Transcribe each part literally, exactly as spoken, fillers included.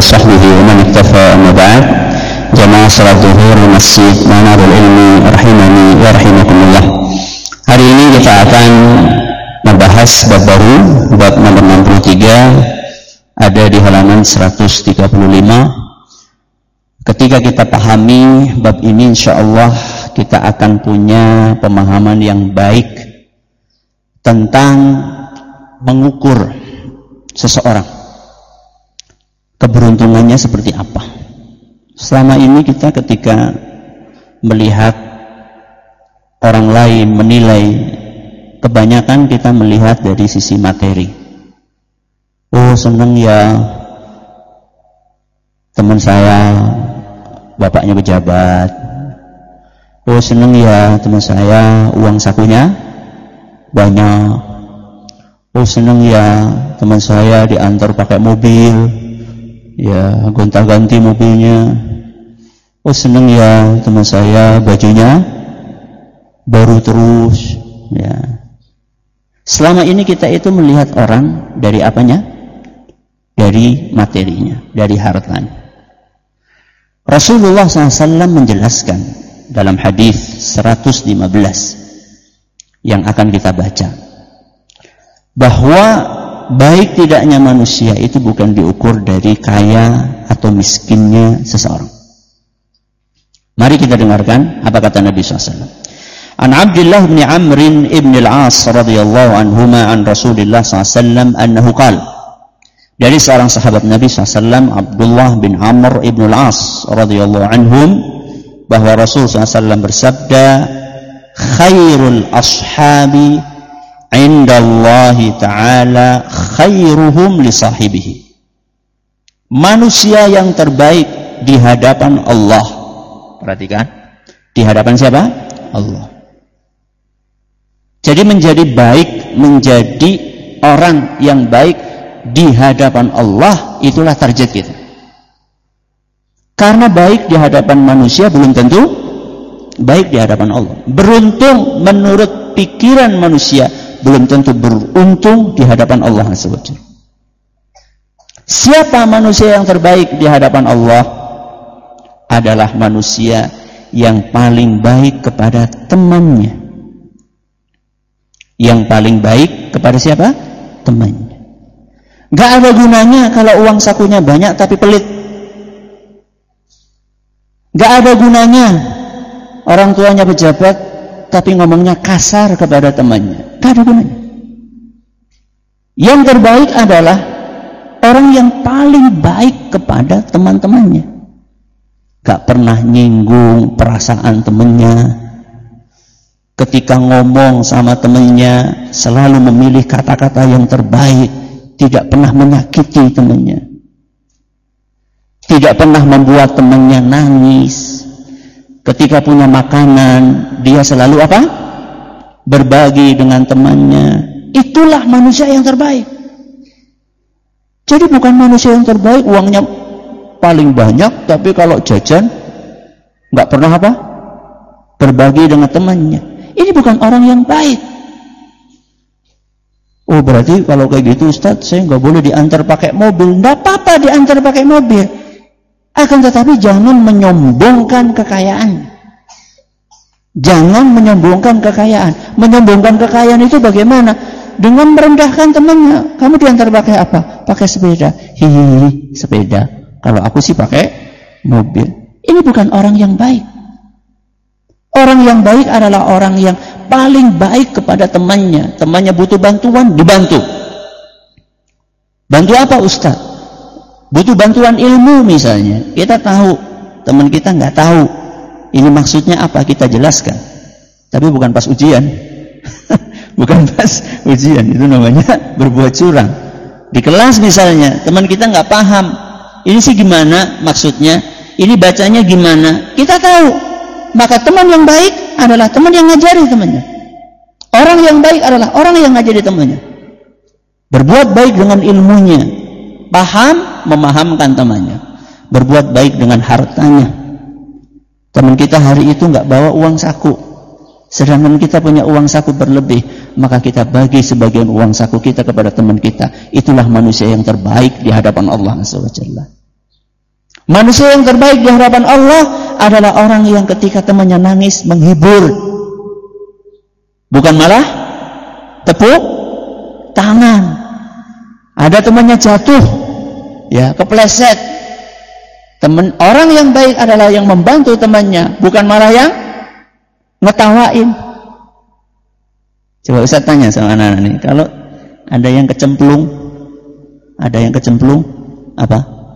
وصحبه ومن اكتفى أما بعد. Jamaah salat zuhur di Masjid Manarul Ilmi rahimani wa rahimakumullah. Hari ini kita akan membahas bab baru, bab nomor enam puluh tiga, ada di halaman seratus tiga puluh lima. Ketika kita pahami bab ini, insyaallah kita akan punya pemahaman yang baik tentang mengukur seseorang, keberuntungannya seperti apa. Selama ini kita ketika melihat orang lain, menilai, kebanyakan kita melihat dari sisi materi. Oh, senang ya teman saya bapaknya pejabat. Oh, senang ya teman saya uang sakunya banyak. Oh, senang ya teman saya diantar pakai mobil, ya gonta-ganti mobilnya. Oh, senang ya teman saya bajunya baru terus, ya. Selama ini kita itu melihat orang dari apanya? Dari materinya, dari hartanya. Rasulullah shallallahu alaihi wasallam menjelaskan dalam hadis seratus lima belas yang akan kita baca, bahwa baik tidaknya manusia itu bukan diukur dari kaya atau miskinnya seseorang. Mari kita dengarkan apa kata Nabi shallallahu alaihi wasallam. An Abdullah bin Amr ibn al-As radhiyallahu anhuma an Rasulillah sallallahu alaihi wasallam annahu qala, dari seorang sahabat Nabi shallallahu alaihi wasallam, Abdullah bin Amr ibn al-As radhiyallahu anhum, bahwa Rasul sallallahu alaihi wasallam bersabda, khairul ashabi indallahi ta'ala khairuhum li sahibihi. Manusia yang terbaik di hadapan Allah. Perhatikan, di hadapan siapa? Allah. Jadi menjadi baik, menjadi orang yang baik di hadapan Allah, itulah target kita. Karena baik di hadapan manusia belum tentu baik di hadapan Allah. Beruntung menurut pikiran manusia belum tentu beruntung di hadapan Allah subhanahu wa taala. Siapa manusia yang terbaik di hadapan Allah? Adalah manusia yang paling baik kepada temannya. Yang paling baik kepada siapa? Temannya. Gak ada gunanya kalau uang sakunya banyak tapi pelit. Gak ada gunanya orang tuanya pejabat tapi ngomongnya kasar kepada temannya. Gak ada gunanya. Yang terbaik adalah orang yang paling baik kepada teman-temannya. Gak pernah nyinggung perasaan temannya. Ketika ngomong sama temannya selalu memilih kata-kata yang terbaik. Tidak pernah menyakiti temannya. Tidak pernah membuat temannya nangis. Ketika punya makanan, dia selalu apa? Berbagi dengan temannya. Itulah manusia yang terbaik. Jadi bukan manusia yang terbaik uangnya paling banyak, tapi kalau jajan nggak pernah apa? Berbagi dengan temannya. Ini bukan orang yang baik. Oh, berarti kalau kayak gitu Ustaz, saya nggak boleh diantar pakai mobil. Nggak apa-apa diantar pakai mobil. Akan tetapi jangan menyombongkan kekayaan. Jangan menyombongkan kekayaan. Menyombongkan kekayaan itu bagaimana? Dengan merendahkan temannya. Kamu diantar pakai apa? Pakai sepeda. Hihihi, sepeda. Kalau aku sih pakai mobil. Ini bukan orang yang baik. Orang yang baik adalah orang yang paling baik kepada temannya. Temannya butuh bantuan, dibantu. Bantu apa Ustaz? Butuh bantuan ilmu misalnya. Kita tahu, teman kita nggak tahu. Ini maksudnya apa? Kita jelaskan. Tapi bukan pas ujian. Bukan pas ujian. Itu namanya berbuat curang. Di kelas misalnya, teman kita nggak paham. Ini sih gimana maksudnya? Ini bacanya gimana? Kita tahu. Maka teman yang baik adalah teman yang ngajari temannya. Orang yang baik adalah orang yang ngajari temannya. Berbuat baik dengan ilmunya. Paham, memahamkan temannya. Berbuat baik dengan hartanya. Teman kita hari itu nggak bawa uang saku. Sedangkan kita punya uang saku berlebih. Maka kita bagi sebagian uang saku kita kepada teman kita. Itulah manusia yang terbaik di hadapan Allah subhanahu wa taala. Manusia yang terbaik di hadapan Allah adalah orang yang ketika temannya nangis menghibur, bukan malah tepuk tangan. Ada temannya jatuh, ya kepleset. Teman orang yang baik adalah yang membantu temannya, bukan malah yang ngetawain. Coba Ustaz tanya sama anak-anak nih, kalau ada yang kecemplung, ada yang kecemplung, apa?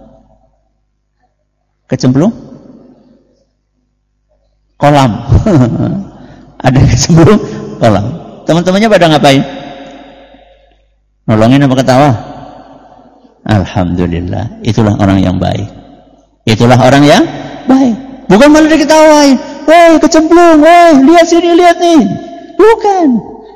Kecemplung? Kolam. Ada yang kecemplung kolam. Teman-temannya pada ngapain? Nolongin apa ketawa? Alhamdulillah, itulah orang yang baik. Itulah orang yang baik. Bukan malah diketawain. Woi, kecemplung, woi, lihat sini, lihat nih. Bukan.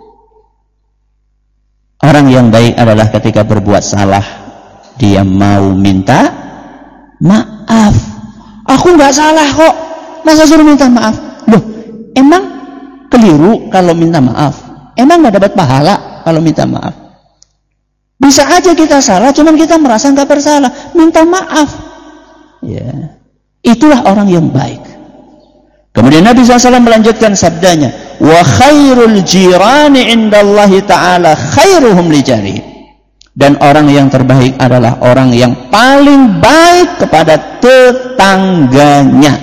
Orang yang baik adalah ketika berbuat salah, dia mau minta maaf. Aku nggak salah kok, masa suruh minta maaf? Loh, emang keliru kalau minta maaf? Emang nggak dapat pahala kalau minta maaf? Bisa aja kita salah, cuman kita merasa nggak bersalah, minta maaf. Ya, itulah orang yang baik. Kemudian Nabi shallallahu alaihi wasallam melanjutkan sabdanya, wa khairul jirani indallahi ta'ala khairuhum li jari. Dan orang yang terbaik adalah orang yang paling baik kepada tetangganya.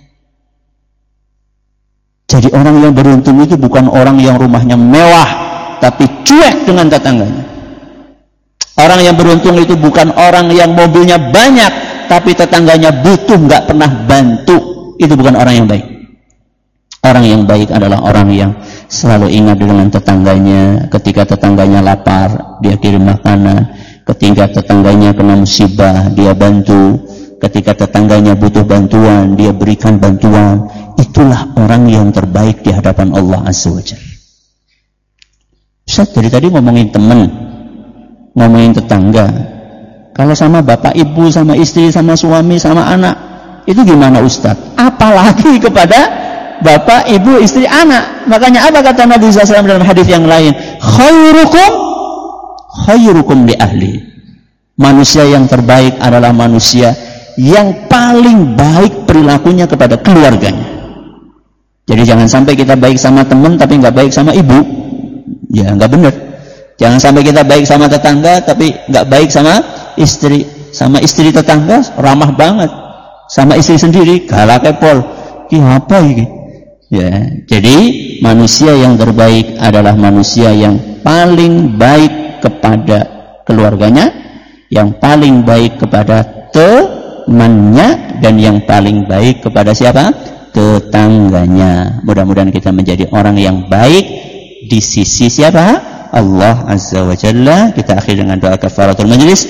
Jadi orang yang beruntung itu bukan orang yang rumahnya mewah tapi cuek dengan tetangganya. Orang yang beruntung itu bukan orang yang mobilnya banyak tapi tetangganya butuh, nggak pernah bantu. Itu bukan orang yang baik. Orang yang baik adalah orang yang selalu ingat dengan tetangganya. Ketika tetangganya lapar, dia kirim makanan. Ketika tetangganya kena musibah, dia bantu. Ketika tetangganya butuh bantuan, dia berikan bantuan. Itulah orang yang terbaik di hadapan Allah Azza wa Jalla. Ustaz, dari tadi ngomongin teman, ngomongin tetangga. Kalau sama bapak ibu, sama istri, sama suami, sama anak, itu gimana Ustaz? Apalagi kepada bapak, ibu, istri, anak. Makanya apa kata Nabi shallallahu alaihi wasallam dalam hadis yang lain? Khairukum khairukum li ahli. Manusia yang terbaik adalah manusia yang paling baik perilakunya kepada keluarganya. Jadi jangan sampai kita baik sama teman tapi nggak baik sama ibu. Ya nggak benar. Jangan sampai kita baik sama tetangga tapi nggak baik sama istri. Sama istri tetangga ramah banget, sama istri sendiri galak kepol. Ini apa ini? Ya, jadi manusia yang terbaik adalah manusia yang paling baik kepada keluarganya, yang paling baik kepada temannya, dan yang paling baik kepada siapa? Tetangganya. Mudah-mudahan kita menjadi orang yang baik di sisi siapa? Allah Azza wa Jalla. Kita akhiri dengan doa kafaratul majlis.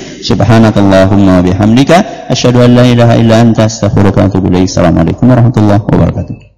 Subhanakallahumma wa bihamdika asyhadu an la ilaha illa anta astaghfiruka wa atubu ilaik. Assalamualaikum warahmatullahi wabarakatuh.